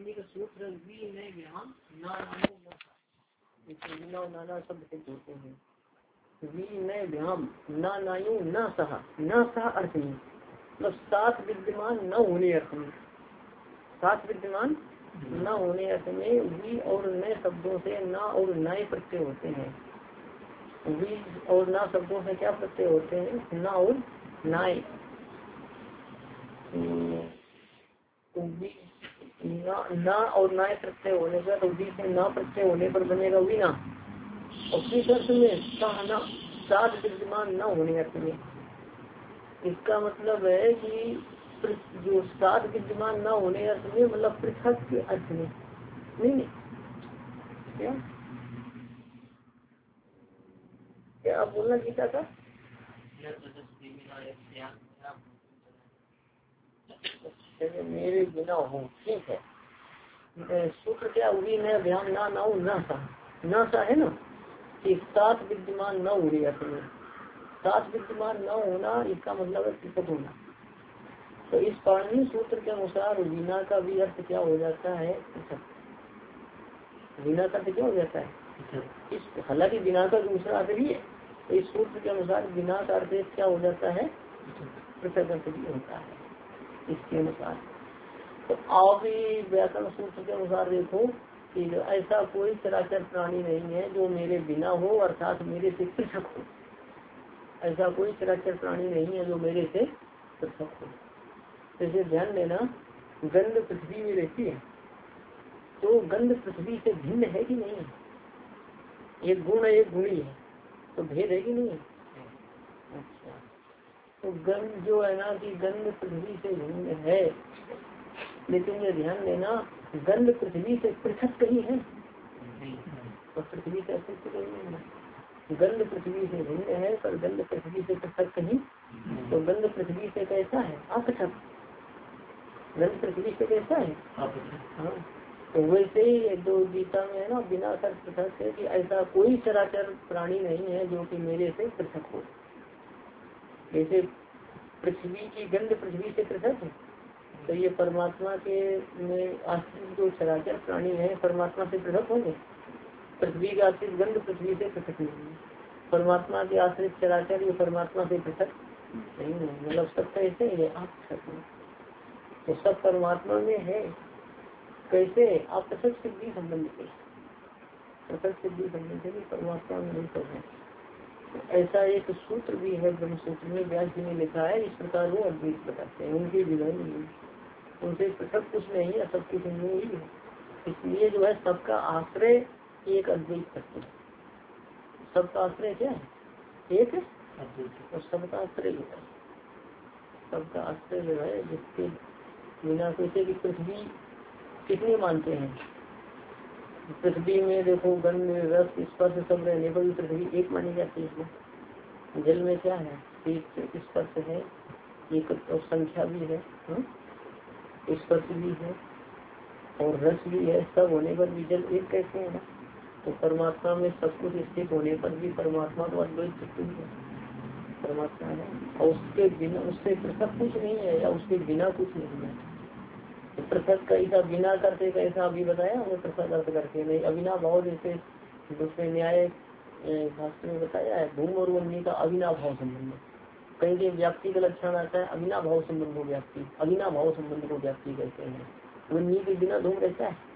पाणिनि का सूत्र वी में विराम ना नानो न सा, इसमें बिना और नाना शब्द से जोड़ते हैं। वी में विराम ना नायु न सहा, न सहा अर्थ नहीं, मतलब साथ विद्यमान न होने अर्थ में, साथ विद्यमान न होने अर्थ में वी और नए शब्दों से ना और नए प्रत्यय होते हैं। वी और ना शब्दों से क्या प्रत्यय होते हैं? ना और नाए। ना और नाए प्रत्यय होने पर तो वी से ना प्रत्यय होने पर बनेगा वीना, और किस अर्थ में? सहना, साथ विद्यमान न होने अर्थ में। इसका मतलब है कि जो साथ विद्यमान न होने अर्थ में मतलब पृथक के अर्थ में नहीं। क्या क्या आप बोलना गीता का? मेरे बिना हो, ठीक है। सूत्र क्या? उड़ी न ध्यान ना नाऊ न सा है ना, कि साथ विद्यमान न हो रही अर्थ में। साथ विद्यमान न होना इसका मतलब है पृथक होना। तो इस पाणिनि सूत्र के अनुसार वीणा का भी अर्थ क्या हो जाता है? पृथक। वीणा का अर्थ क्या हो जाता है? इस हालांकि वीणा का दूसरा अर्थ भी है, तो इस सूत्र के अनुसार वीणा का अर्थ क्या हो जाता है? पृथक अर्थ भी होता है इसके अनुसार। तो आप भी व्याकरण सूत्र के अनुसार देखो कि ऐसा कोई चराचर प्राणी नहीं है जो मेरे बिना हो, अर्थात मेरे से पृथक हो। ऐसा कोई चराचर प्राणी नहीं है जो मेरे से पृथक हो। जैसे ध्यान देना, गंध पृथ्वी में रहती है, तो गंध पृथ्वी से भिन्न है कि नहीं है? एक गुण है, एक गुणी है, तो भेद है कि नहीं है? अच्छा, तो गंध जो है ना कि गंध पृथ्वी से भिन्न है, लेकिन ये ध्यान देना गंध पृथ्वी से पृथक कहीं है? तो पृथ्वी से अस्तित्व कहीं नहीं है। गंध पृथ्वी से भिन्न है पर गंध पृथ्वी से पृथक कहीं। तो गंध पृथ्वी से कैसा है? अपृथक। गंध पृथ्वी से कैसा है? हाँ, तो वैसे ही जो गीता में है ना, बिना कर पृथक है कि ऐसा कोई चराचर प्राणी नहीं है जो कि मेरे से पृथक हो। जैसे पृथ्वी की गंध पृथ्वी से पृथक है, तो ये परमात्मा के में आश्रित जो चराचर प्राणी है परमात्मा से पृथक होंगे? पृथ्वी का आश्रित गंध पृथ्वी से पृथक नहीं है, परमात्मा के आश्रित चराचर ये परमात्मा से पृथक नहीं है, मतलब सब कैसे है? आप पृथक है, तो सब परमात्मा में है। कैसे? आप पृथक सिद्धि संबंध से, पृथक सिद्धि संबंध से भी परमात्मा में नहीं सब है। ऐसा एक सूत्र भी है ब्रह्म सूत्र में, व्यास जी ने लिखा है। इस प्रकार वो अद्वैत बताते हैं, उनकी विनय नहीं, उनसे पृथक कुछ नहीं है, सब कुछ उनमें ही है। इसलिए जो है सबका आश्रय एक अद्वैत तत्व है। सबका आश्रय क्या है? एक है, और सबका आश्रय जो है, सबका आश्रय जो है जिसके बिना कैसे की पृथ्वी कितने मानते हैं? पृथ्वी में देखो गंध रस स्पर्श सब रहने पर भी पृथ्वी एक मानी जाती है। जल में क्या है? एक स्पर्श है, एक और संख्या भी है, स्पर्श भी है और रस भी है, सब होने पर भी जल एक कैसे है? तो परमात्मा में सब कुछ स्थित होने पर भी परमात्मा तो अद्वैत तत्व है, परमात्मा है, और उसके बिना उससे पृथक कुछ नहीं है या उसके बिना कुछ नहीं है। तो पृथक कैसा? बिना करते कैसा अभी बताया हमें, पृथक अर्थ करके नहीं। अविना भाव जैसे दूसरे न्याय भाष्य में बताया है, धूम और वन्नी का अविना भाव संबंध। कहीं कहीं व्याप्ति का लक्षण आता है अविना भाव संबंध को व्याप्ति, अविना भाव संबंध को व्याप्ति कहते हैं। वन्नी के बिना धूम रहता है,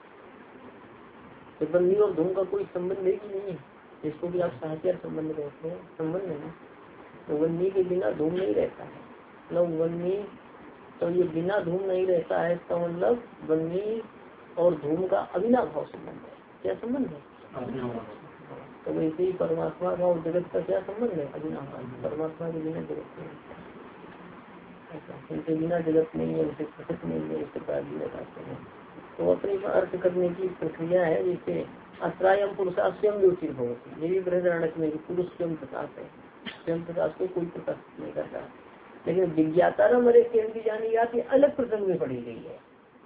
तो वन्नी और धूम का कोई संबंध है कि नहीं है? जिसको भी आप साहचर्य संबंध कहते हैं, संबंध है। तो वन्नी के बिना धूम नहीं रहता है, मतलब वन्नी, तो ये बिना धूम नहीं रहता है, इसका मतलब वन्नी और धूम का अविना भाव संबंध है। क्या संबंध है? तो वैसे ही परमात्मा का और जगत का क्या संबंध है? अविना भाव। परमात्मा के बिना जगत नहीं, उनके बिना जगत नहीं है, उनसे पृथक नहीं है, इस प्रकार भी बताते हैं। तो अपने अर्थ करने की प्रक्रिया है। जैसे अत्रायम पुरुषा स्वयं योचित भवती, ये भी बृहदारण्यक में पुरुष स्वयं प्रकाश है, स्वयं प्रकाश को कोई प्रकाश नहीं करता। लेकिन विज्ञाता मरे केंद्र जानी जाती अलग प्रसंग में पढ़ी गई है।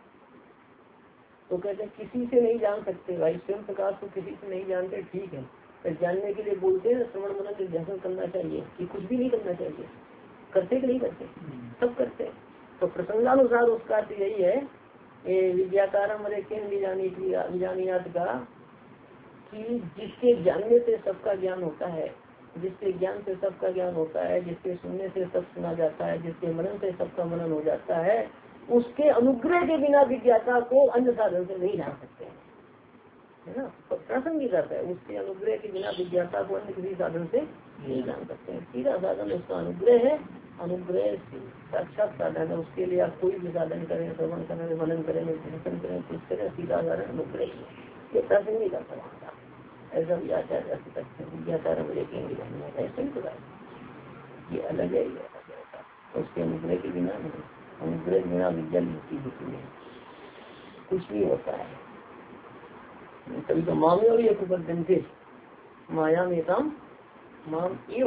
तो कहते हैं किसी से नहीं जान सकते भाई, स्वयं प्रकाश को किसी से नहीं जानते, ठीक है, पर जानने के लिए बोलते हैं श्रवण मनन निर्ध्यासन करना चाहिए कि कुछ भी नहीं करना चाहिए। करते कि नहीं करते? सब करते। तो प्रसंगानुसार उसका अर्थ यही है विद्याकारम रेखेन विजानियात का कि जिसके जानने से सबका ज्ञान होता है, जिसके ज्ञान से सबका ज्ञान होता है, जिसके सुनने से सब सुना जाता है, जिसके मनन से सबका मनन हो जाता है, उसके अनुग्रह के बिना विज्ञाता को अन्य साधन से नहीं जान सकते हैं, है ना। प्रासंगिक अर्थ है, उसके अनुग्रह के बिना विज्ञाता को अन्य किसी साधन से नहीं जान सकते हैं। सीधा साधन उसका अनुग्रह है, अनुग्रह साक्षात साधन है। उसके लिए आप कोई भी साधन करें, श्रवण करें, मनन करें, चिंतन करें, कुछ करें, सीधा साधन अनुग्रह ही है। ये प्रासंगिक अर्थ है, ऐसा भी आचार्य विद्याकारम लेकेंगे ऐसे ही तो ये अलग है, उसके अनुग्रह के बिना नहीं, अनुग्रह के बिना विद्या नहीं होती है, कुछ भी होता है। कभी तो मामे और ये प्रबंधन थे माया में काम माम एव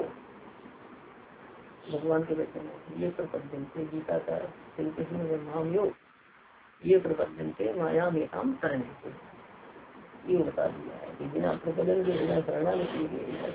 भगवान के वचन है, ये प्रबंधन थे गीता का श्री कृष्ण ने माम योग ये प्रबंधन थे माया में काम करने से ये बता दिया है कि बिना प्रबंधन के बिना करना नहीं चाहिए,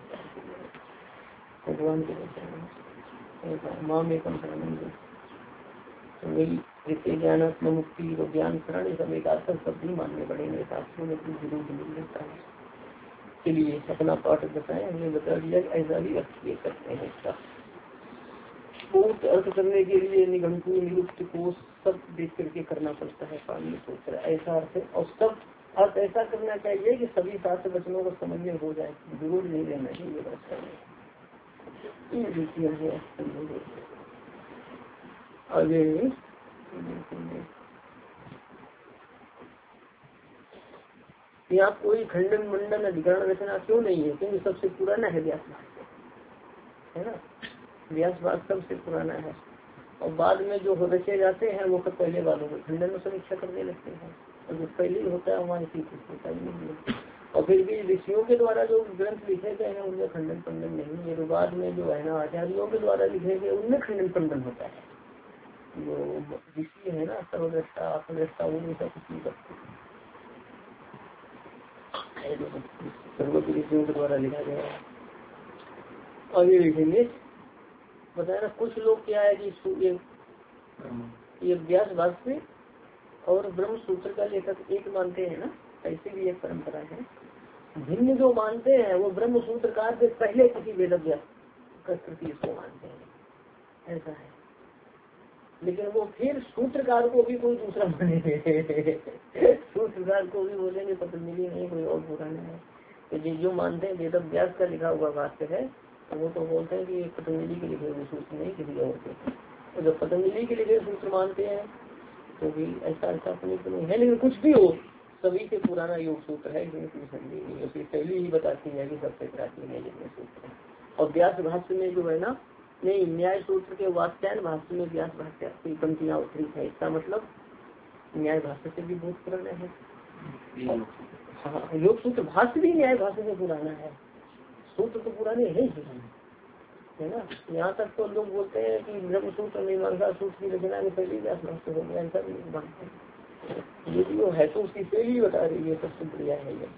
भगवान के वचन माँ में कम शरण तो वही जिससे ज्ञानात्म मुक्ति और ज्ञान शरण सब एक आत्म शब्द ही मानने पड़ेंगे, शास्त्रों में कुछ जरूर नहीं मिलता है। इसलिए अपना पाठ बताएं, हमने बता दिया ऐसा भी अर्थ ले सकते हैं। इसका बहुत अर्थ करने के लिए निघंटू निरुक्त को सब देख करके करना पड़ता है, पानी सोच रहा ऐसा अर्थ, और सब अर्थ ऐसा करना चाहिए कि सभी शास्त्र वचनों को समझ में हो जाए, जरूर नहीं रहना चाहिए बस आगे। यहाँ कोई खंडन मंडन अधिकरण रचना क्यों नहीं है, क्योंकि सबसे पुराना है व्यास भाष्य, है ना। व्यास भाष्य सबसे पुराना है, और बाद में जो रचे जाते हैं वो सब पहले वालों को खंडन में समीक्षा करने लगते हैं, और जो पहले ही होता है वहाँ इसी कुछ होता ही नहीं है। और फिर भी ऋषियों के द्वारा जो ग्रंथ लिखे गए हैं उनमें खंडन पंडन नहीं है, तो बाद में जो है ना आचार्यों के द्वारा लिखे गए उनमें खंडन पंडन होता है। जो ऋषि है ना सर्वदृष्टा आत्मदृष्टा वो ऐसा कुछ नहीं करते, सर्वोच्च ऋषियों के द्वारा लिखा गया है। आगे लिखेंगे बताया ना, कुछ लोग क्या है कि ये व्यास भाष्य और ब्रह्म सूत्र का लेखक एक मानते हैं ना, ऐसे भी एक परंपरा है। भिन्न जो मानते हैं वो ब्रह्म सूत्रकार से पहले किसी वेद व्यास कृति इसको मानते हैं, ऐसा है। लेकिन वो फिर सूत्रकार को भी कोई दूसरा मानेंगे सूत्रकार को भी बोलेंगे पतंजलि नहीं कोई और पुराना है। तो जो मानते हैं वेद व्यास का लिखा हुआ भाष्य है तो वो तो बोलते हैं कि पतंजलि के लिखे हुए सूत्र नहीं किसी और के, तो जब पतंजलि के लिखे सूत्र मानते हैं तो भी ऐसा अपने को नहीं है। लेकिन कुछ भी हो सभी से पुराना योग सूत्र है, उसकी शैली ही बताती है कि सबसे प्राचीन है जितने सूत्र। और व्यास भाष्य में जो है ना नहीं न्याय सूत्र के वात्स्यायन भाष्य में व्यास भाष्य की पंक्तियां उत्तरित है, इसका मतलब न्याय भाष्य से भी बहुत पुराना है। हाँ योग सूत्र भाष्य भी न्याय भाष्य से पुराना है, सूत्र तो पुराने है ना। यहाँ तक तो लोग बोलते हैं कि ब्रह्म सूत्र मीमांसा सूत्र की रचना में पहले व्यास भाष्य हो गया, ऐसा भी मानते हैं। ये भी वो है तो उसकी शैली बता रही है, सबसे बढ़िया है ये।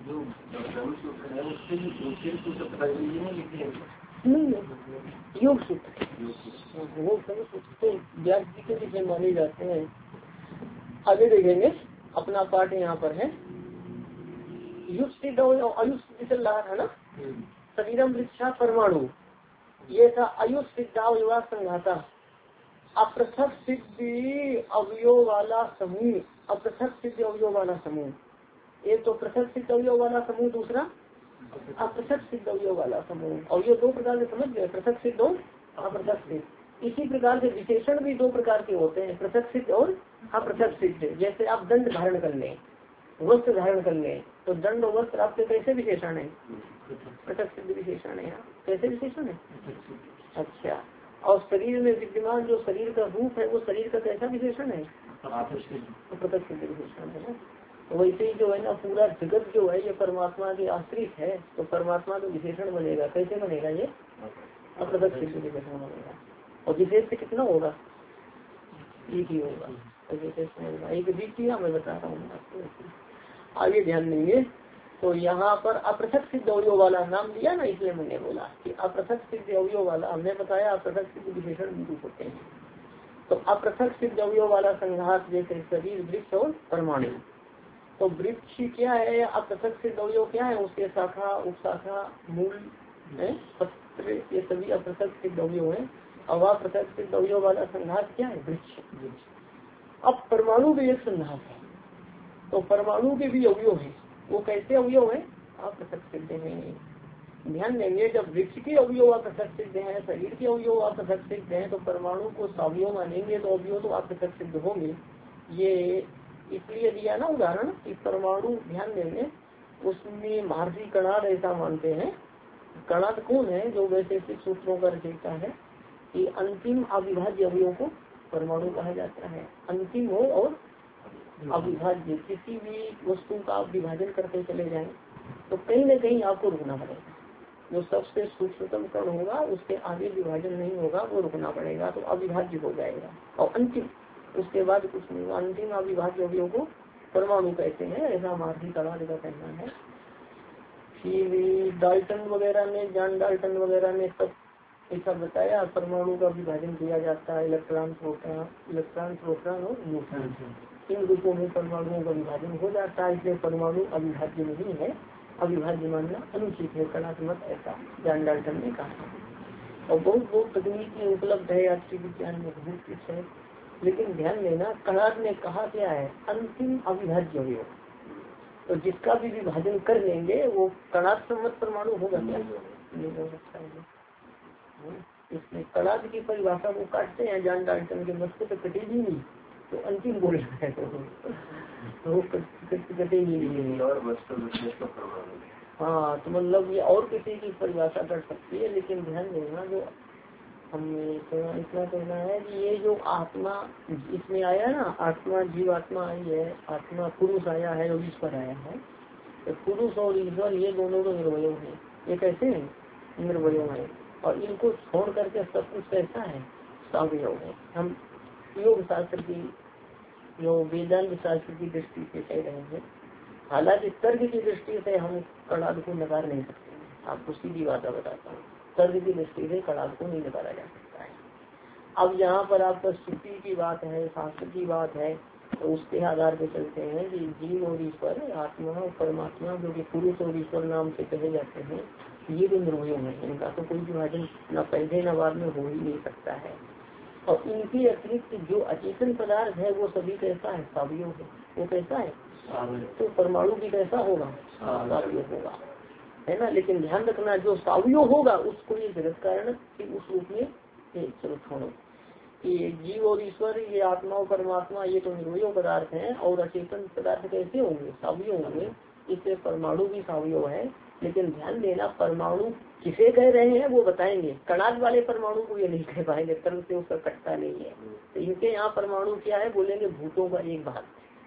नहीं योग सूत्र वो सूत्र तो व्यास जी के लिखे माने जाते हैं। आगे देखेंगे अपना पाठ यहाँ पर है युग सिद्ध और आयुष सिद्ध चल रहा है ना, शरीरम वृक्षा परमाणु ये था आयुष सिद्धावयवा संघाता अपृथक सिद्धि अवयव वाला समूह, अपृथक सिद्ध अवयव वाला समूह, एक तो पृथक सिद्ध अवयव वाला समूह, दूसरा अपृथक सिद्ध अवयव वाला समूह। और ये दो प्रकार से समझ गए, पृथक सिद्ध और अपृथक सिद्ध। इसी प्रकार से विशेषण भी दो प्रकार के होते हैं, पृथक सिद्ध और अपृथक सिद्ध। जैसे आप दंड धारण कर लें, वस्त्र धारण कर लें, तो दंड और वस्त्र आपके कैसे विशेषण है, पृथक सिद्ध विशेषण है। कैसे विशेषण है, अच्छा। और शरीर में विद्यमान जो शरीर का रूप है वो शरीर का कैसा विशेषण है, तो पृथक सिद्ध विशेषण है ना। तो वैसे ही जो है ना पूरा जगत जो है ये परमात्मा के आश्रित है, तो परमात्मा का विशेषण बनेगा, कैसे बनेगा ये अपृथक सिद्ध विशेषण बनेगा। और विशेष से कितना होगा, एक ही होगा, तो विशेषण होगा एक द्वितीय मैं बता रहा हूँ आपको। आगे ध्यान देंगे तो यहाँ पर अपृथक सिद्ध अवयव वाला नाम दिया ना, इसलिए मैंने बोला कि अपृथक सिद्ध अवयव वाला, हमने बताया अपृथक सिद्ध विशेषण भी होते हैं। तो अपृथक सिद्ध अवयव वाला संघात जैसे शरीर, वृक्ष और परमाणु। तो वृक्ष क्या है, अपृथक सिद्ध अवयव क्या है, उसके शाखा, उपशाखा, मूल, पत्र, ये सभी अपृथक सिद्ध अवयव है। और अपृथक सिद्ध अवयव वाला संघात क्या है, वृक्ष। अब परमाणु भी एक संघात है, तो परमाणु के भी अवयव है। वो कैसे अवयव है, अपृथक सिद्ध है। ध्यान देंगे, जब वृक्ष के अवयव अपृथक सिद्ध है, शरीर के अवयव अपृथक सिद्ध है, तो परमाणु को सावयव मानेंगे तो अवयव तो अपृथक सिद्ध होंगे। ये इसलिए दिया ना उदाहरण कि परमाणु, ध्यान देंगे उसमें महर्षि कणाद ऐसा मानते हैं। कणाद कौन है, जो वैशेषिक सूत्रों का रचयिता है, कि अंतिम अविभाज्य अवयव को परमाणु कहा जाता है। अंतिम हो और अविभाज्य, किसी भी वस्तु का आप विभाजन करते चले जाएं तो कहीं न कहीं आपको रुकना पड़ेगा। जो सबसे सूक्ष्मतम कण होगा उसके आगे विभाजन नहीं होगा, वो रुकना पड़ेगा, तो अविभाज्य हो जाएगा। और अंतिम, उसके बाद कुछ नहीं, अंतिम अविभाज्य अवयव को परमाणु कहते हैं, ऐसा महर्षि कणाद का कहना है। फिर डाल्टन वगैरह ने, जॉन डाल्टन वगैरह ने सब ऐसा बताया, परमाणु का विभाजन किया जाता है इलेक्ट्रॉन, प्रोटॉन और न्यूट्रॉन। इन रूपों में परमाणुओं का विभाजन हो जाता है, इसलिए परमाणु अविभाज्य नहीं है, अविभाज्य मानना अनुचित है, कलात्मक, ऐसा जॉन डाल्टन ने कहा। और बहुत तकनीकी उपलब्ध है आज के विज्ञान में, बहुत कुछ है। लेकिन ध्यान देना, कणाद ने कहा क्या है, अंतिम अविभाज्य अवयव। तो जिसका भी विभाजन कर लेंगे वो कणाद सम्मत परमाणु होगा क्या, नहीं हो सकता है। इसमें कणाद की परिभाषा को काटते हैं जॉन डाल्टन के, मत तो कटेगी नहीं, तो अंतिम बोल रहा है तो कटेगी नहीं। हाँ, तो मतलब ये और किसी की परिभाषा कर सकती है, लेकिन ध्यान देना जो हमें इतना कहना है कि ये जो आत्मा इसमें आया ना, आत्मा जीवात्मा आई है, आत्मा पुरुष आया है और ईश्वर आया है। तो पुरुष और ईश्वर ये दोनों तो निर्वय है। ये कैसे है, निर्वय है, और इनको छोड़ करके सब कुछ कैसा है, सावयव है। हम योग शास्त्र की, जो वेदांत शास्त्र की दृष्टि से कह रहे हैं, हालांकि तर्क की दृष्टि से हम कणाद को नकार नहीं सकते। आपको सीधी बात बताता हूँ, तर्क की दृष्टि से कणाद को नहीं नकारा जा सकता है। अब यहाँ पर आपका श्रुति की बात है, शास्त्र की बात है, तो उसके आधार पर चलते हैं कि जीव और ईश्वर, आत्मा और परमात्मा, जो कि पुरुष और ईश्वर नाम से कहे जाते हैं, ये भी निर्वय है। इनका तो कोई विभाजन न पहले न बाद में हो ही नहीं सकता है। और इनके अतिरिक्त जो अचेतन पदार्थ है वो सभी कैसा है, सावयव है। वो कैसा है, तो परमाणु भी कैसा होगा, सावयव होगा, है ना। लेकिन ध्यान रखना, जो सावयव होगा उसको ये जगत कारण उस रूप में, चलो छोड़ो, ये जीव और ईश्वर, ये आत्मा और परमात्मा, ये तो निर्वय पदार्थ हैं, और अचेतन पदार्थ कैसे होंगे, सावयव होंगे। इससे परमाणु भी सावयव है। लेकिन ध्यान देना, परमाणु किसे कह रहे हैं वो बताएंगे, कणाद वाले परमाणु को ये नहीं कह पाएंगे, तर्क से उसका कटता नहीं है। तो इनके यहाँ परमाणु क्या है, बोलेंगे भूतों का एक भाग,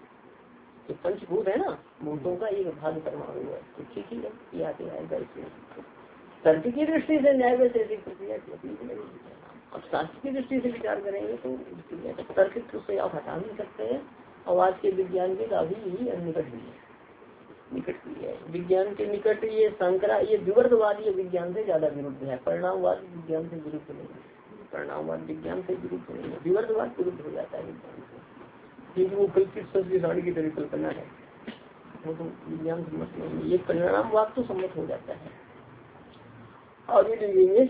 तो पंचभूत है ना, भूतों का एक भाग परमाणु है। तो ठीक ही है, ये आते आएगा इसमें। तर्क की दृष्टि से न्याय वैशेषिक प्रक्रिया की, अब शास्त्र की दृष्टि से विचार करेंगे तो तर्क से आप हटा नहीं सकते हैं। और आज के विज्ञान के काफी निकट भी है, निकट भी है विज्ञान के निकट। ये शंकरा, ये विवर्तवाद, ये विज्ञान से ज्यादा विरुद्ध है। परिणामवाद विज्ञान से विरुद्ध नहीं है, परिणामवाद विज्ञान से विरुद्ध नहीं है, विवर्तवाद विरुद्ध हो जाता है विज्ञान से, क्योंकि वो कल्पित सच साड़ी की तरह कल्पना है, वो तो विज्ञान सम्मत नहीं है। ये परिणामवाद तो सम्मत हो जाता है। आगे देखेंगे,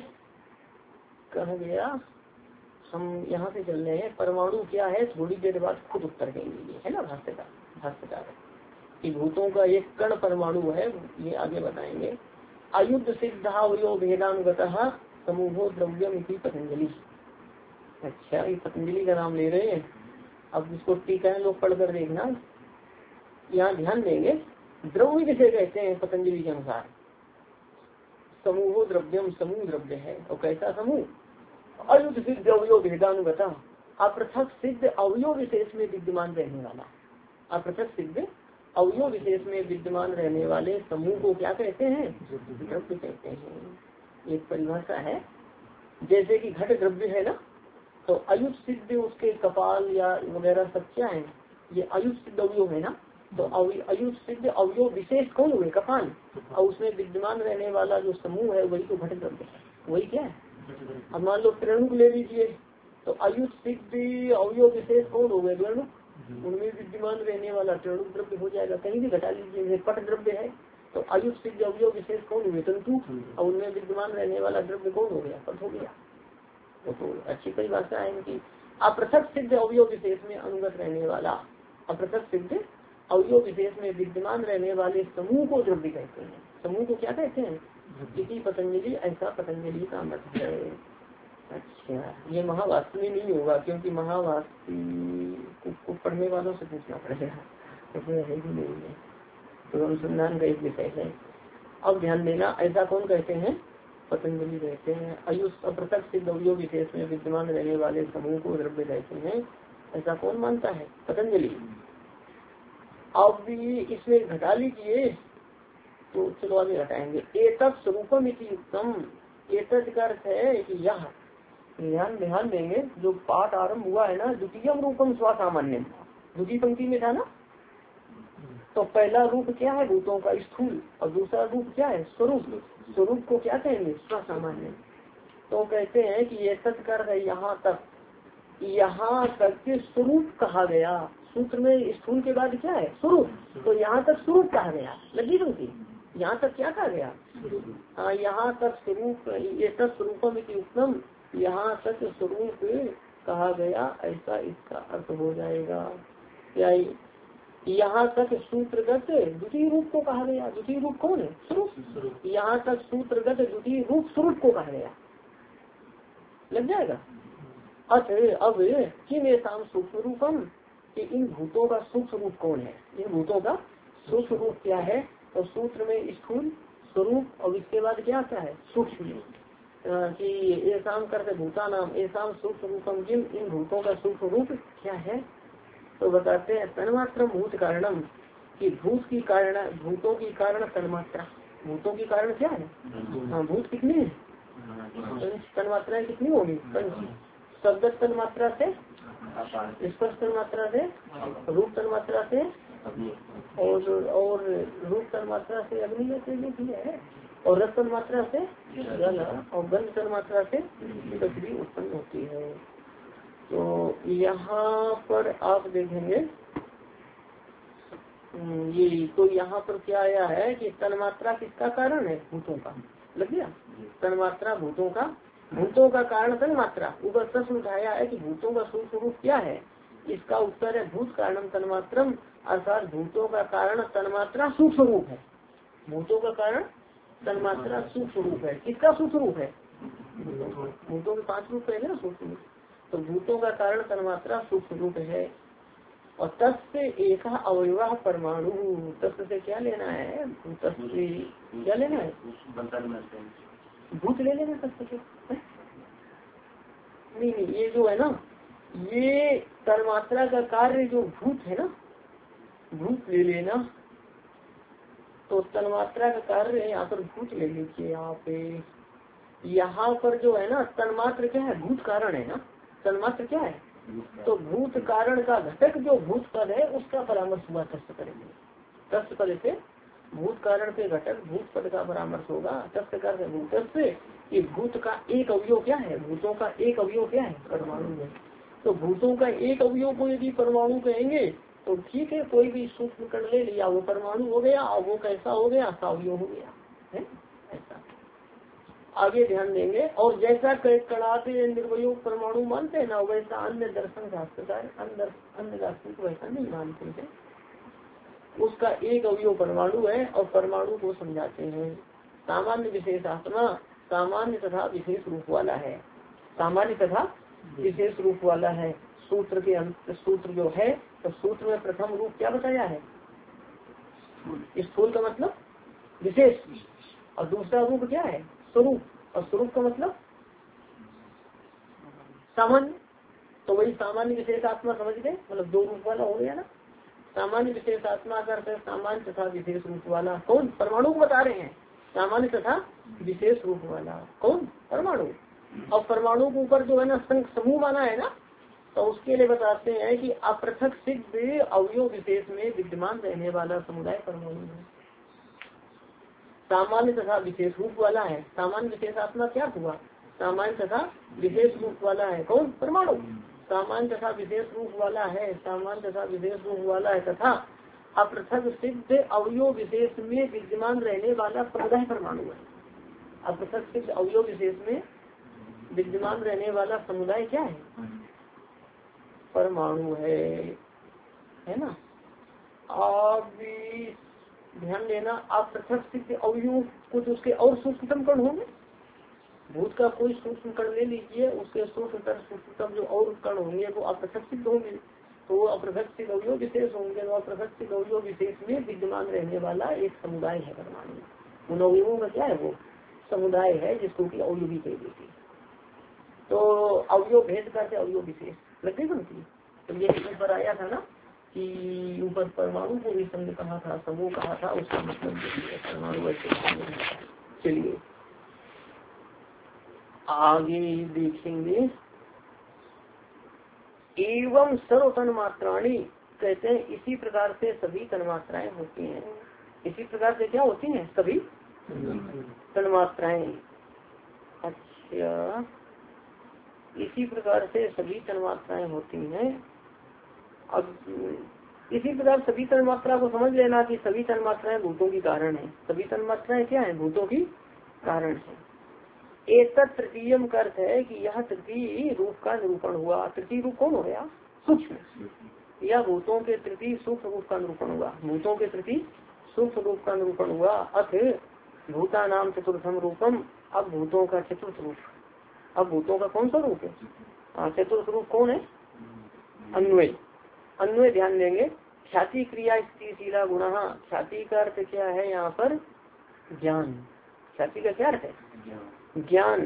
कहा गया, हम यहाँ से चल रहे हैं। परमाणु क्या है, थोड़ी देर बाद खुद उत्तर देंगे, है ना भाष्यकार कि भूतों का एक कण परमाणु है, ये आगे बताएंगे। अयुद्ध सिद्धावयो भेदानुगतः समूहो द्रव्यम इति पतंजलि। अच्छा, ये पतंजलि का नाम ले रहे हैं। अब इसको टीका लोग पढ़कर देखना, यहाँ ध्यान देंगे। द्रव्य किसे कहते हैं पतंजलि के अनुसार, समूहो द्रव्यम, समूह द्रव्य है। और कैसा समूह, अयुद्ध सिद्ध अवयव भेदानुगता, अपृथक सिद्ध अवयव विशेष में विद्यमान रहने वाला, अपृथक सिद्ध अवयव विशेष में विद्यमान रहने वाले समूह को क्या कहते हैं, द्रव्य कहते हैं। एक परिभाषा है, जैसे कि घट द्रव्य है ना, तो अयुद्ध सिद्ध उसके कपाल या वगैरह सब क्या है, ये अयुद्ध सिद्ध अवयव है ना। तो अयुद्ध सिद्ध अवयव विशेष कौन हुए, कपाल, और उसमें विद्यमान रहने वाला जो समूह है वही तो घट द्रव्य है, वही क्या है। अब मान लो त्रिअणु ले लीजिए, तो अयुत सिद्ध अवयव विशेष कौन हो गए? द्वैरूप, उनमें विद्यमान रहने वाला त्रिणुक द्रव्य हो जाएगा। कहीं भी घटा लीजिए, पट द्रव्य है तो अयुत सिद्ध अवयव विशेष कौन हुए? तंतु, और उनमें विद्यमान रहने वाला द्रव्य कौन हो गया? पट हो गया। तो अच्छी परिभाषा है इनकी। अपृथक सिद्ध अवयव विशेष में अनुगत रहने वाला, अपृथक सिद्ध अवयव विशेष में विद्यमान रहने वाले समूह को द्रव्य कहते हैं। समूह को क्या कहते हैं? इति पतंजलि, ऐसा पतंजलि का मत है। अच्छा, ये महावास्तु में नहीं होगा क्योंकि महावास्तु को पढ़ने वालों से पूछना पड़ेगा, उसमें है ही नहीं है, तो अनुसंधान का एक विषय है। अब ध्यान देना, ऐसा कौन कहते हैं? पतंजलि कहते हैं। आयुष अपृथक सिद्ध अवयव विशेष में विद्यमान रहने वाले समूह को द्रव्य कहते हैं, ऐसा कौन मानता है? पतंजलि। अब इसमें घटा लीजिए तो चलो आगे घटाएंगे। एतत् स्वरूपम इति युक्तम, एतत् का अर्थ है कि यह, ध्यान देंगे जो पाठ आरंभ हुआ है ना, द्वितीयम रूपम स्वासामान्य, द्वितीय पंक्ति में था ना, तो पहला रूप क्या है? भूतों का स्थूल, और दूसरा रूप क्या है? स्वरूप। स्वरूप को क्या कहेंगे? स्वसामान्य। तो कहते हैं कि ये सत्कर है यहाँ तक के स्वरूप कहा गया। सूत्र में स्थूल के बाद क्या है? स्वरूप, तो यहाँ तक स्वरूप कहा गया। लगी रुकी, यहाँ तक क्या कहा गया? हाँ, यहाँ तक स्वरूप, ये स्वरूपम इति उत्तम, यहाँ तक स्वरूप कहा गया, ऐसा इसका अर्थ हो जाएगा। क्या यहाँ तक सूत्रगत द्वितीय रूप को कहा गया? द्वितीय रूप कौन है? स्वरूप। यहाँ तक सूत्रगत द्वितीय रूप स्वरूप को कहा गया। लग जाएगा। अब किम एसाम सूक्ष्म रूपम, कि इन भूतों का सूक्ष्म रूप कौन है? इन भूतों का सूक्ष्म रूप क्या है? तो सूत्र में स्थूल, स्वरूप, और इसके बाद क्या आता है? सूक्ष्म, कि एसाम करते भूता नाम, एसाम सूक्ष्म रूपम किम, इन भूतों का सूक्ष्म रूप क्या है? तो बताते हैं तन्मात्रम भूत कारणम, कि भूत की कारण, भूतों की कारण तन्मात्रा। भूतों की कारण क्या है? हाँ, भूत कितने हैं? तन्मात्राएं कितनी होगी? शब्द तन्मात्रा से, स्पर्श तन्मात्रा से, रूप तन्मात्रा से, और रूप तन्मात्रा से अग्नि है, और रस तन्मात्रा से जल, और गंध तन्मात्रा से पृथ्वी उत्पन्न होती है। तो यहाँ पर आप देखेंगे ये, तो यहाँ पर क्या आया है कि तन्मात्रा किसका कारण है? भूतों का। लग गया? तन्मात्रा भूतों का कारण तन्मात्रा। ऊपर प्रश्न उठाया है कि भूतों का सूक्ष्म रूप क्या है? इसका उत्तर है भूत कारणम तन्मात्रम, अर्थात भूतों का कारण तन्मात्रा सूक्ष्म रूप है। भूतों का कारण तन्मात्रा सूक्ष्म रूप है। किसका सूक्ष्म रूप है? भूतों के 5 रूप है ना सूक्ष्म रूप। तो भूतों का कारण तन्मात्रा सूक्ष्म रूप है। और तस्य एक अवयवा परमाणु, तस्य से क्या लेना है? तस्य क्या लेना है? भूत ले लेना तस्य से। नहीं, ये जो है ना, ये तन्मात्रा का कार्य जो भूत है ना, भूत ले लेना। तो तन्मात्रा का कार्य यहाँ पर भूत ले लीजिए आप। यहाँ पर जो है ना, तन्मात्र क्या है? भूत कारण है ना। तन्मात्र क्या है? तो भूत कारण का घटक जो भूत पद है उसका परामर्श हुआ तस्य करेंगे। तस्य पद से भूत कारण के घटक भूत पद का परामर्श होगा। तस्य कर भूत से कि भूत का एक अवयव क्या है? भूतों का एक अवयव क्या है? परमाणु है। तो भूतों का एक अवयव को यदि परमाणु कहेंगे तो ठीक है, कोई भी सूक्ष्म कण ले लिया वो परमाणु हो गया, और वो कैसा हो गया? सावयव हो गया है। ऐसा आगे ध्यान देंगे। और जैसा कणाते निर्वयोग परमाणु मानते हैं ना, वैसा अन्य दर्शन शास्त्रकार अन्य दार्शनिक वैसा नहीं मानते हैं। उसका एक अवयव परमाणु है और परमाणु को समझाते हैं। सामान्य विशेष आत्मा सामान्य तथा विशेष रूप वाला है। सामान्य तथा विशेष रूप वाला है। सूत्र के अंत सूत्र जो है, तो सूत्र में प्रथम रूप क्या बताया है? स्थूल का मतलब विशेष, और दूसरा रूप क्या है? स्वरूप, और स्वरूप का मतलब सामान्य। तो वही सामान्य विशेष आत्मा समझ गए, मतलब 2 रूप वाला हो गया ना। सामान्य विशेष आत्मा का अर्थ है सामान्य तथा विशेष रूप वाला। कौन? परमाणु को बता रहे हैं। सामान्य तथा विशेष रूप वाला कौन? परमाणु। और परमाणु के ऊपर जो है ना समूह माना है ना, तो उसके लिए बताते हैं कि अपृथक सिद्ध अवयव विशेष में विद्यमान रहने वाला समुदाय परमाणु है। सामान्य तथा विशेष रूप वाला है। सामान्य विशेष आत्मा क्या हुआ? सामान्य तथा विशेष रूप वाला है। कौन? परमाणु सामान्य तथा विशेष रूप वाला है, सामान्य तथा विशेष रूप वाला है, तथा अपृथक सिद्ध अवयव विशेष में विद्यमान रहने वाला समुदाय परमाणु है। अपृथक सिद्ध अवयव विशेष में विद्यमान रहने वाला समुदाय क्या है? परमाणु है ना। अब ध्यान देना, अपृथक सिद्ध अवयव कुछ उसके और सूक्ष्मतम कण होंगे। भूत का कोई सूक्ष्म कण ले लीजिए, उसके सूक्ष्मतम जो और कण होंगे वो अपृथक सिद्ध होंगे, तो वो अपृथक सिद्ध अवयव विशेष होंगे। तो अपृथक सिद्ध अवयव विशेष में विद्यमान रहने वाला एक समुदाय है परमाणु। उन अवयवों का क्या है? वो समुदाय है जिसको कि अवयवी कह देती। तो अवयव भेद करते अवयव विशेष लग गई बनती। तो ये ऊपर आया था ना कि ऊपर परमाणु को भी संघ कहा था, समूह कहा था, उसका मतलब परमाणु ऐसे। चलिए आगे देखेंगे। एवं सर्व तन मात्राणी कहते हैं इसी प्रकार से सभी तन्मात्राएं होती हैं। इसी प्रकार से क्या होती हैं? सभी तन्मात्राएं। अच्छा, इसी प्रकार से सभी तन्मात्राएं होती हैं। अब इसी प्रकार सभी तन्मात्रा को समझ लेना कि सभी तन्मात्राएं भूतों की कारण है। सभी तन्मात्राएं क्या है? भूतों की कारण है। एक तृतीयम का अर्थ है कि यह तृतीय रूप का निरूपण हुआ। तृतीय रूप कौन हो गया? सूक्ष्म। या भूतों के तृतीय सूक्ष्म रूप का निरूपण हुआ। भूतों के तृतीय सूक्ष्म रूप का निरूपण हुआ। अथ भूता नाम चतुर्थम रूपम। अब भूतों का चतुर्थ रूप। अब भूतों का कौन सा रूप है? चतुर्थ रूप कौन है? अन्वय। अन्वय ध्यान देंगे। ख्याति क्रिया स्थितिशीला गुण। ख्याति का अर्थ क्या है यहाँ पर? ज्ञान। ख्याति का क्या अर्थ है? ज्ञान।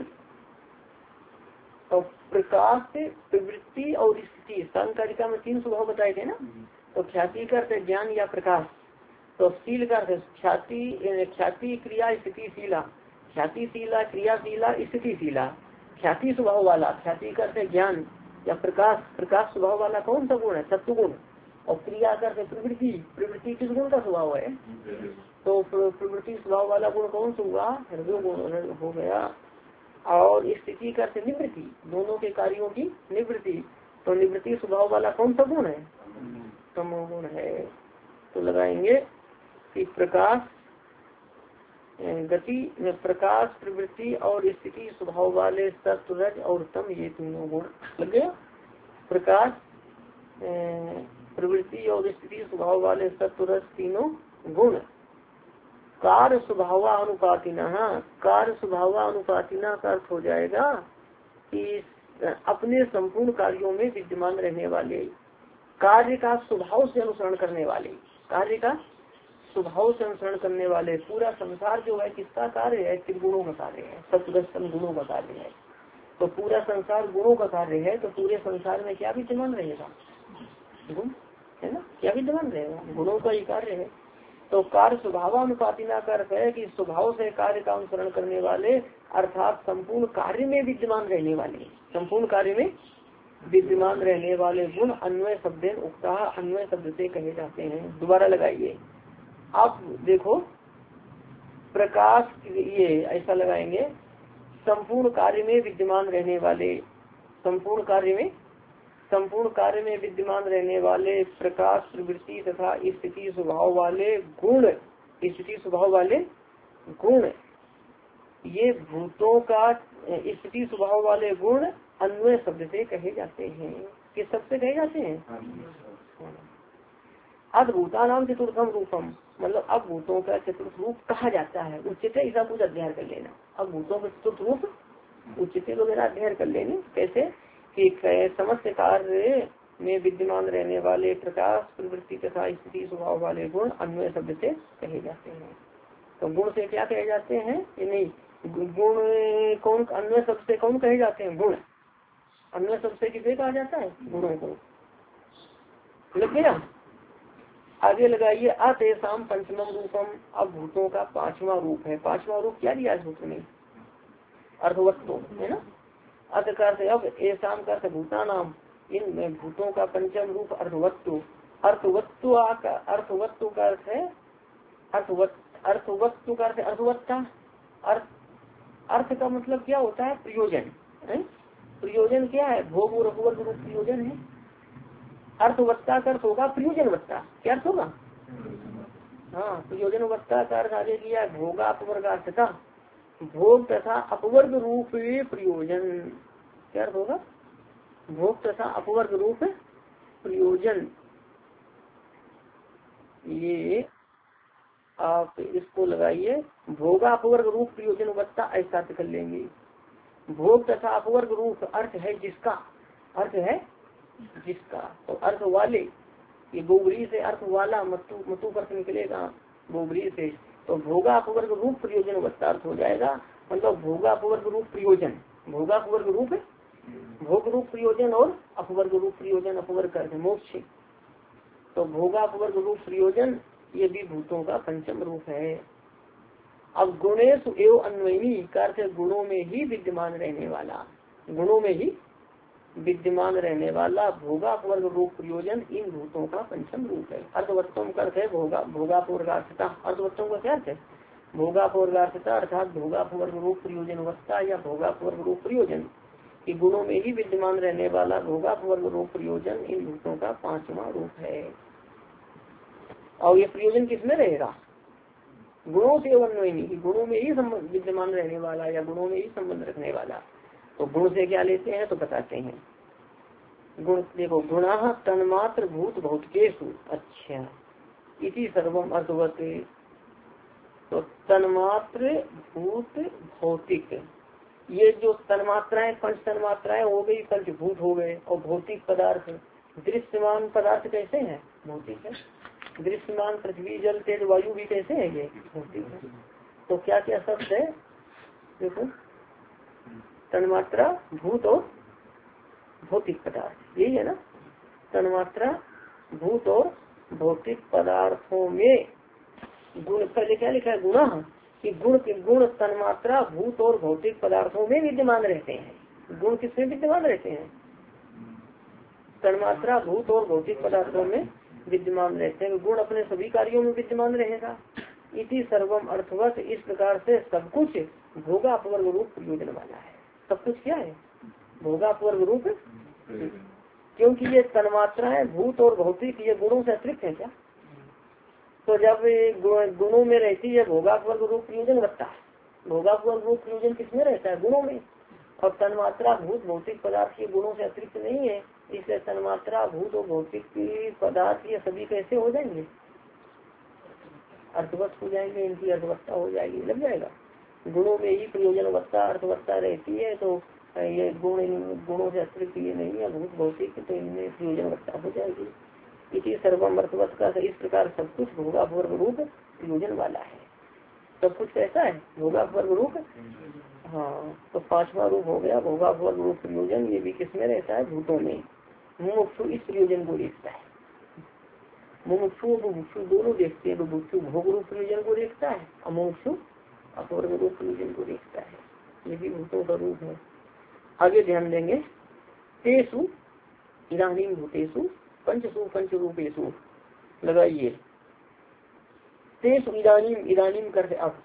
तो प्रकाश से प्रवृत्ति और स्थिति सांकारिका में 3 स्वभाव बताए थे ना। तो ख्याति का अर्थ ज्ञान या प्रकाश। तो शील का अर्थ ख्याति क्रिया स्थितिशीला। ख्यातिशीला, क्रियाशीला, स्थितिशीला। ख्याति स्वभाव वाला, ख्याति का अर्थ ज्ञान या प्रकाश। प्रकाश स्वभाव वाला कौन सा गुण है? सत्व गुण। और क्रिया का अर्थ प्रवृत्ति। प्रवृत्ति किस गुण का स्वभाव है? तो प्रवृत्ति स्वभाव वाला गुण कौन सा हुआ? हृदय गुण हो गया। और स्थिति का अर्थ निवृत्ति। दोनों के कार्यों की निवृत्ति। तो निवृत्ति स्वभाव वाला कौन सा गुण है? तमोगुण है। तो लगाएंगे कि प्रकाश गति में प्रकाश, प्रवृत्ति और स्थिति स्वभाव वाले सत्व, रज और तम, ये तीनों गुण लग गया। प्रकाश, प्रवृत्ति और स्थिति स्वभाव वाले सत्व, रज तीनों गुण। कार्य स्वभावानुपातिना। कार्य स्वभावानुपातिना का अर्थ हो जाएगा कि अपने संपूर्ण कार्यों में विद्यमान रहने वाले, कार्य का स्वभाव से अनुसरण करने वाले, कार्य का स्वभाव से अनुसरण करने वाले। पूरा संसार जो है किसका कार्य है? त्रिगुणों का कार्य है, सप्तम गुणों का कार्य है। तो पूरा संसार गुणों का कार्य है। तो पूरे संसार में क्या विद्यमान रहेगा? गुण है ना। क्या विद्यमान रहेगा? गुणों का ही कार्य है। तो कार्य स्वभावानुपातिना का अर्थ है कि स्वभाव से कार्य का अनुसरण करने वाले, अर्थात संपूर्ण कार्य में विद्यमान रहने वाले, संपूर्ण कार्य में विद्यमान रहने वाले गुण अन्वय शब्देन उक्ता। अन्वय शब्द से कहे जाते हैं। दोबारा लगाइए। आप देखो, प्रकाश, ये ऐसा लगाएंगे, संपूर्ण कार्य में विद्यमान रहने वाले, संपूर्ण कार्य में विद्यमान रहने वाले प्रकाश, प्रवृत्ति तथा स्थिति स्वभाव वाले गुण, स्थिति स्वभाव वाले गुण, ये भूतों का स्थिति स्वभाव वाले गुण अन्वय शब्द से कहे जाते हैं। किस शब्द से कहे जाते हैं? अब भूता नाम चतुर्थम रूपम, मतलब अब भूतों का चतुर्थ रूप कहा जाता है। उचित ऐसा कुछ अध्ययन कर लेना। अब भूतों का चतुर्थ रूप उचित वगैरह अध्ययन कर लेने। कैसे कि समस्त कार्य में विद्यमान रहने वाले प्रकाश, प्रवृत्ति तथा स्थिति स्वभाव वाले गुण अन्वय शब्द से कहे जाते हैं। तो गुण से क्या कहे जाते हैं? नहीं, गुण कौन अन्वय शब्द से कौन कहे जाते हैं? गुण। अन्वय शब्द से किसे कहा जाता है? गुणों को। लग गया। आगे लगाइए। अतेषाम पंचमम रूपम। अब भूतों का 5वां रूप है। 5वां रूप क्या दिया है सूत्र में? अर्थवत्व है ना। अर्थ का अर्थ अब एसाम का अर्थ भूता नाम, इन भूतों का पंचम रूप अर्थवत्व। अर्थवत्व का अर्थ है अर्थवत्व का अर्थ अर्थवत्ता। अर्थ का मतलब क्या होता है? प्रयोजन। प्रयोजन क्या है? भोग और अपवर्ग रूप प्रयोजन है। अर्थवत्ता का अर्थ होगा प्रयोजनवत्ता। क्या अर्थ होगा? हाँ, प्रयोजनवत्ता का अर्थ आगे किया भोगापवर्गार्थता, भोग तथा अपवर्ग रूप प्रयोजन। क्या अर्थ होगा? भोग तथा अपवर्ग रूप प्रयोजन। ये आप इसको लगाइए, भोगा अपवर्ग रूप प्रयोजनवत्ता ऐसा अर्थ कर लेंगे। भोग तथा अपवर्ग रूप अर्थ है जिसका, अर्थ है जिसका, तो अर्थ वाले, ये गोबरी से अर्थ वाला मतु अर्थ निकलेगा गोबरी से, तो भोगा अपवर्ग रूप प्रयोजनवत्ता अर्थ हो जाएगा। मतलब भोगा अपवर्ग रूप प्रयोजन, भोगा अपवर्ग रूप, भोग रूप प्रयोजन और अपवर्ग रूप प्रयोजन, अपवर्ग अर्थ मोक्ष। तो भोगा अपवर्ग रूप प्रयोजन ये भी भूतों का पंचम रूप है। अब गुणेश एवं अन्वयनी का अर्थ गुणों में ही विद्यमान रहने वाला, गुणों में ही विद्यमान रहने वाला भोगापवर्ग रूप प्रयोजन इन भूतों का पंचम रूप है। अर्थवत्तम का अर्थ है भोगापवर्गार्थता। अर्थवत्तम का क्या अर्थ है? भोगापवर्गार्थता अर्थात भोगापवर्ग रूप प्रयोजनवत्ता या भोगापवर्ग रूप प्रयोजन, कि गुणों में ही विद्यमान रहने वाला भोगापवर्ग रूप प्रयोजन इन भूतों का पांचवा रूप है। और ये प्रयोजन किसमें रहेगा? गुणों से अन्वयनी, गुणों में ही विद्यमान रहने वाला या गुणों में ही संबंध रखने वाला। तो गुण से क्या लेते हैं तो बताते हैं। गुण देखो, गुणा तन्मात्र भूत भौतिकेषु, अच्छा इति सर्वम अर्थवत। तो तन्मात्र भूत भौतिक, ये जो तन्मात्राएं, पंच तन्मात्राएं हो गई, पंचभूत हो गए, और भौतिक पदार्थ, दृश्यमान पदार्थ कैसे हैं? भौतिक है। दृश्यमान पृथ्वी जल तेज वायु भी कैसे है? ये भौतिक है। तो क्या क्या शब्द है? देखो, तन्मात्रा, भूत और भौतिक पदार्थ, यही है ना। तन्मात्रा, भूत और भौतिक पदार्थों में गुण, पहले क्या लिखा है? गुणा, कि गुण तन्मात्रा, भूत और भौतिक पदार्थों में विद्यमान रहते हैं। गुण किसमें विद्यमान रहते हैं? तन्मात्रा, भूत और भौतिक पदार्थों में विद्यमान रहते हैं। गुण अपने सभी कार्यों में विद्यमान रहेगा। इति सर्वम अर्थवत, इस प्रकार से सब कुछ भोगापवर्ग रूप प्रयोजन वाला है। सब कुछ क्या है? भोगापवर्ग रूप, क्योंकि ये तन्मात्राएं, भूत और भौतिक, ये गुणों से अतिरिक्त है क्या? तो जब गुणों में रहती है भोगापवर्ग रूप प्रयोजन बनता है। भोगापवर्ग रूप प्रयोजन किसमें रहता है? गुणों में। और तन्मात्रा, भूत, भौतिक पदार्थ ये गुणों से अतिरिक्त नहीं है, इसलिए तन्मात्रा, भूत और भौतिक पदार्थ ये सभी कैसे हो जाएंगे? अर्थवत हो जाएंगे, इनकी अर्थवत्ता हो जाएगी, लग जाएगा। गुणों में ही प्रयोजनवत्ता, अर्थवत्ता रहती है, तो ये गुणों से अतिरिक्त ये नहीं है भूत भौतिक, तो इनमें प्रयोजनवत्ता हो जाएगी। इसी सर्वम अर्थवत का, इस प्रकार सब कुछ भोगापवर्ग रूप प्रयोजन वाला है। सब कुछ कैसा है? भोगापवर्ग रूप। हाँ, तो पांचवा रूप हो गया भोगापवर्ग रूप प्रयोजन। ये भी किसमें रहता है? भूतों में। मुमुक्षु इस प्रयोजन को देखता है। मुमुक्षु और बुभुक्षु दोनों देखते हैं। बुभुक्षु भोग रूप प्रयोजन को देखता है, अमुमुक्षु अपवर्ग रूप प्रयोजन को देखता है। ये भी भूतों का रूप है। आगे ध्यान देंगे। तेसु इदानीं भूतेषु पंचसु पंचरूपेषु, लगाइए। तेसु इदानीं, इदानीं करते अब,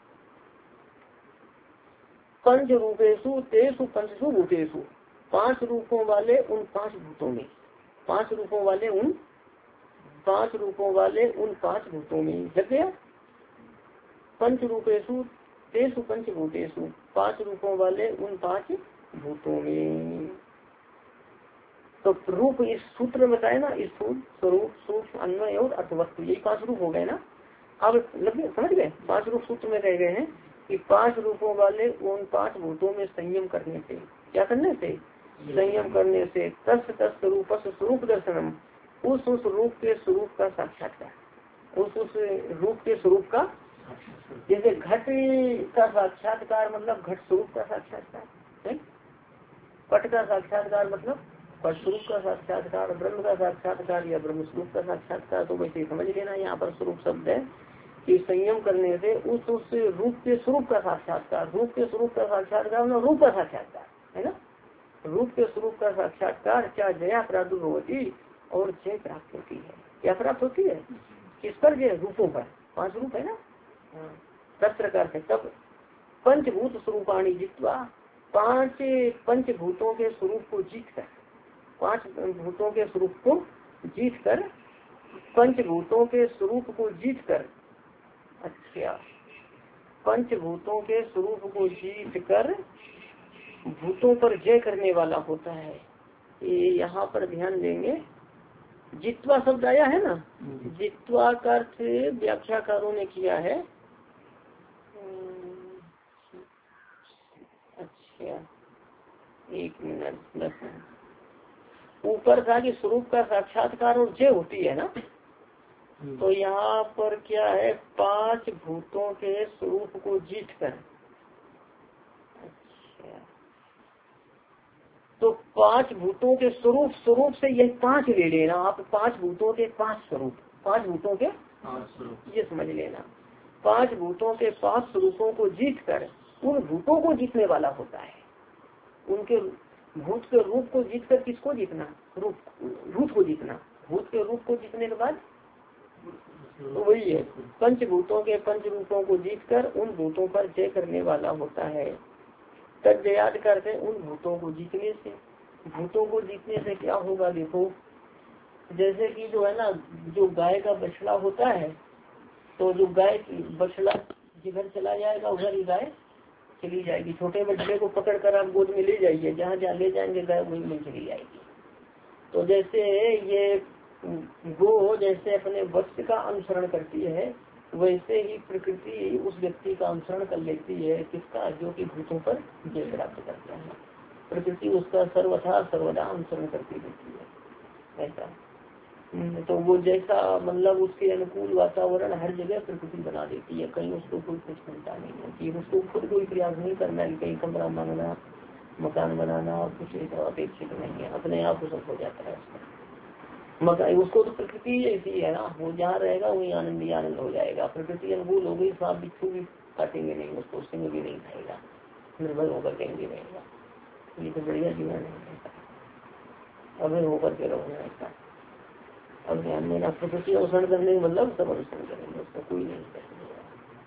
पंच रूपेशु तेसु पंचसु भूतेषु, पांच रूपों वाले उन पांच भूतों में, पांच रूपों वाले उन पांच रूपों वाले उन पांच भूतों में। लग गया? पंच रूपेशु तेसु पंचभूतेषु, पांच रूपों वाले उन पांच भूतों में। तो रूप इस सूत्र में बताए ना, इस स्वरूप, सूक्ष्म, अन्वय और अर्थवस्तु, यही पांच रूप हो गए ना। अब समझ गए? पांच रूप सूत्र में रह गए हैं कि पांच रूपों वाले उन पांच भूतों में संयम करने से, क्या करने से? संयम करने से तस् तस् रूप स्वरूप दर्शनम, उस रूप के स्वरूप का साक्षात्कार, उस रूप के स्वरूप का, जैसे घट का साक्षात्कार मतलब घट स्वरूप का साक्षात्कार, पट का साक्षात्कार मतलब पट स्वरूप का साक्षात्कार, ब्रह्म का साक्षात्कार या ब्रह्म स्वरूप का साक्षात्कार। तो वैसे समझ लेना, यहाँ पर स्वरूप शब्द है कि संयम करने से उस रूप के स्वरूप का साक्षात्कार, रूप के स्वरूप का साक्षात्कार मतलब रूप का साक्षात्कार है ना। रूप के स्वरूप का साक्षात्कार क्या जया प्रादुर्भवती, और जय प्राप्त होती है। क्या प्राप्त होती है? किस पर? जय रूपों पर। पांच रूप है ना, तब प्रकार से तब पंचभूत स्वरूपाणी जित्वा, 5 पंचभूतों के स्वरूप को जीत कर, 5 भूतों के स्वरूप को जीत कर, पंचभूतों के स्वरूप को जीत कर, अच्छा पंचभूतों के स्वरूप को जीत कर भूतों पर जय करने वाला होता है। ये यहाँ पर ध्यान देंगे, जित्वा शब्द आया है ना, जित्वा का अर्थ व्याख्याकारों ने किया है, अच्छा एक मिनट, ऊपर था कि स्वरूप का साक्षात्कार और जय होती है ना, तो यहाँ पर क्या है, 5 भूतों के स्वरूप को जीत कर, अच्छा तो 5 भूतों के स्वरूप, स्वरूप से यह 5 ले लेना आप, 5 भूतों के 5 स्वरूप, 5 भूतों के 5 स्वरूप, ये समझ लेना, 5 भूतों के 5 स्वरूपों को जीत कर उन भूतों को जीतने वाला होता है। उनके भूत के रूप को जीत कर किसको जीतना, रूप, भूत को जीतना, भूत के रूप को जीतने के बाद तो वही है, पंचभूतों के पंच रूपों को जीत कर उन भूतों पर जय करने वाला होता है। तब जयाद करते उन भूतों को जीतने से, भूतों को जीतने से क्या होगा, देखो जैसे कि जो है ना, जो गाय का बछड़ा होता है, तो जो गाय बछड़ा जिधर चला जाएगा उधर ही गाय चली जाएगी। छोटे बछड़े को पकड़ कर आप गोद में ले जाइए, जहाँ जहाँ ले जाएंगे गाय वहीं में चली जाएगी। तो जैसे ये गो जैसे अपने वत्स का अनुसरण करती है, वैसे ही प्रकृति उस व्यक्ति का अनुसरण कर लेती है, किसका, जो कि भूतों पर जय प्राप्त करता है। प्रकृति उसका सर्वथा सर्वदा अनुसरण करती रहती है ऐसा। तो वो जैसा मतलब उसके अनुकूल वातावरण हर जगह प्रकृति बना देती है, कहीं उसको कोई कुछ मिलता नहीं होती है, उसको खुद कोई प्रयास नहीं करना है, कहीं कमरा मांगना, मकान बनाना और कुछ ऐसा अपेक्षित नहीं है, अपने आप सब हो जाता है उसका मकान। उसको तो प्रकृति ऐसी है ना, वो जहाँ रहेगा वही आनंद ही आनंद हो जाएगा। प्रकृति अनुकूल हो गई, सांप बिच्छू भी काटेंगे नहीं उसको, सिंह भी नहीं खाएगा, निर्भर होकर कहीं भी रहेगा। ये तो बढ़िया जीवन है, अगर होकर के रहो ऐसा। अब ध्यान देना, प्रकृति अनुसरण करने का मतलब सब अनुसरण करेंगे, उसका कोई नहीं कर सकेगा।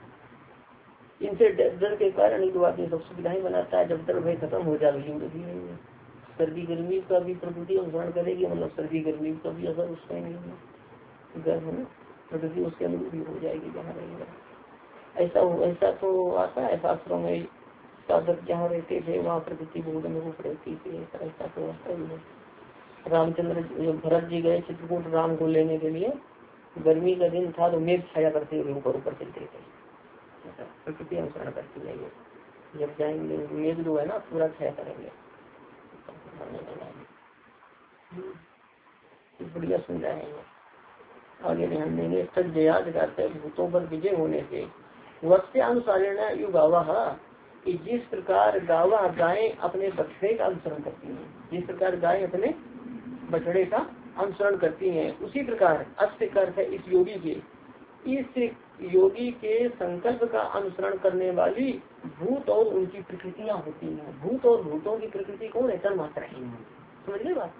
इनसे डर के कारण एक आदमी सब सुविधाएं बनाता है, जब डर भय खत्म हो जाए जिंदगी नहीं है। सर्दी गर्मी का भी प्रकृति अनुसरण करेगी, मतलब सर्दी गर्मी का भी असर उसका नहीं है, गर्म है ना, प्रकृति उसके अनुरूप भी हो जाएगी जहाँ रहेगा। ऐसा तो आता है शास्त्रों में, साधक जहाँ रहते थे वहाँ प्रकृति बहुत अनुरूप रहती थी, ऐसा तो आता ही है। रामचंद्र भरत जी गए चित्रकूट राम को लेने के लिए, गर्मी का दिन था तो मेघ छाया करते हुए ऊपर ऊपर चलते थे, प्रकृति अनुसरण करती है। जब जाएंगे मेघ जो है ना पूरा छाया करेंगे, बढ़िया समझाएंगे, आगे ध्यान देंगे। तक जयाद करते भूतों पर विजय होने से वत्स्यानुसारेण युगावा, जिस प्रकार गावा गायें अपने बछड़े का अनुसरण करती हैं, जिस प्रकार गाय अपने बछड़े का अनुसरण करती हैं, उसी प्रकार अस्य अर्थ है इस योगी के, इस योगी के संकल्प का अनुसरण करने वाली भूत और उनकी प्रकृतियां होती हैं। भूत और भूतों की प्रकृति कौन है, तन्मात्रा है, समझ गए बात।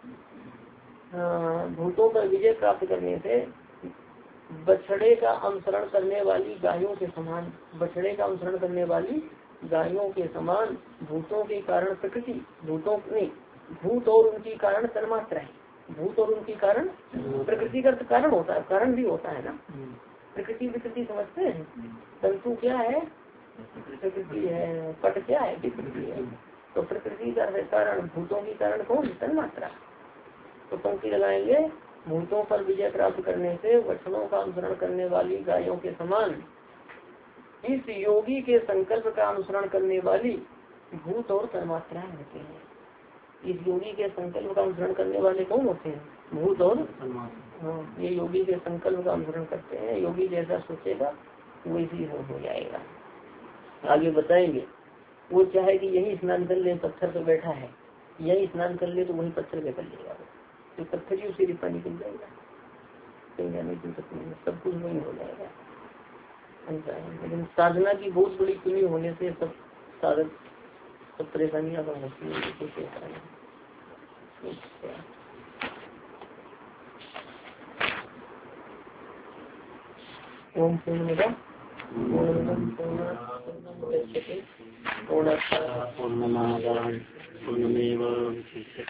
भूतों पर विजय प्राप्त करने से बछड़े का अनुसरण करने वाली गायों के समान, बछड़े का अनुसरण करने वाली गायों के समान भूतों के कारण प्रकृति, भूतों नहीं, भूत और उनकी कारण तन्मात्रा है, भूत और उनकी कारण प्रकृति का कारण होता है, कारण भी होता है ना। प्रकृति विकृति समझते हैं, तंतु क्या है, प्रकृति है, पट क्या है, विकृति है। तो प्रकृति का कारण, भूतों की कारण कौन, तन्मात्रा। तो पंक्ति लगाएंगे, भूतों पर विजय प्राप्त करने से वचनों का अनुसरण करने वाली गायों के समान इस योगी के संकल्प का अनुसरण करने वाली भूत और तन्मात्राएं होते हैं। इस योगी के संकल्प का अनुसरण करने वाले कौन होते हैं, भूत और ये योगी के संकल्प का अनुसरण करते हैं। योगी जैसा सोचेगा वैसी हो जाएगा। आगे बताएंगे, वो चाहे कि यही स्नान कर ले, पत्थर पर बैठा है, यही स्नान कर ले तो वही पत्थर पे कर लेगा, तो पत्थर ही उसे रिपा निकल जाएगा, कहीं जाने की जरूरत नहीं, सब कुछ वही हो जाएगा। लेकिन साधना की बहुत बड़ी कमी होने से सब साधक सब परेशानियां बन होती है, कुछ ऐसा नहीं। ओम पूर्णमदा पूर्णमिदं पूर्णात् पूर्णमादाय पूर्णमेवावशिष्यते।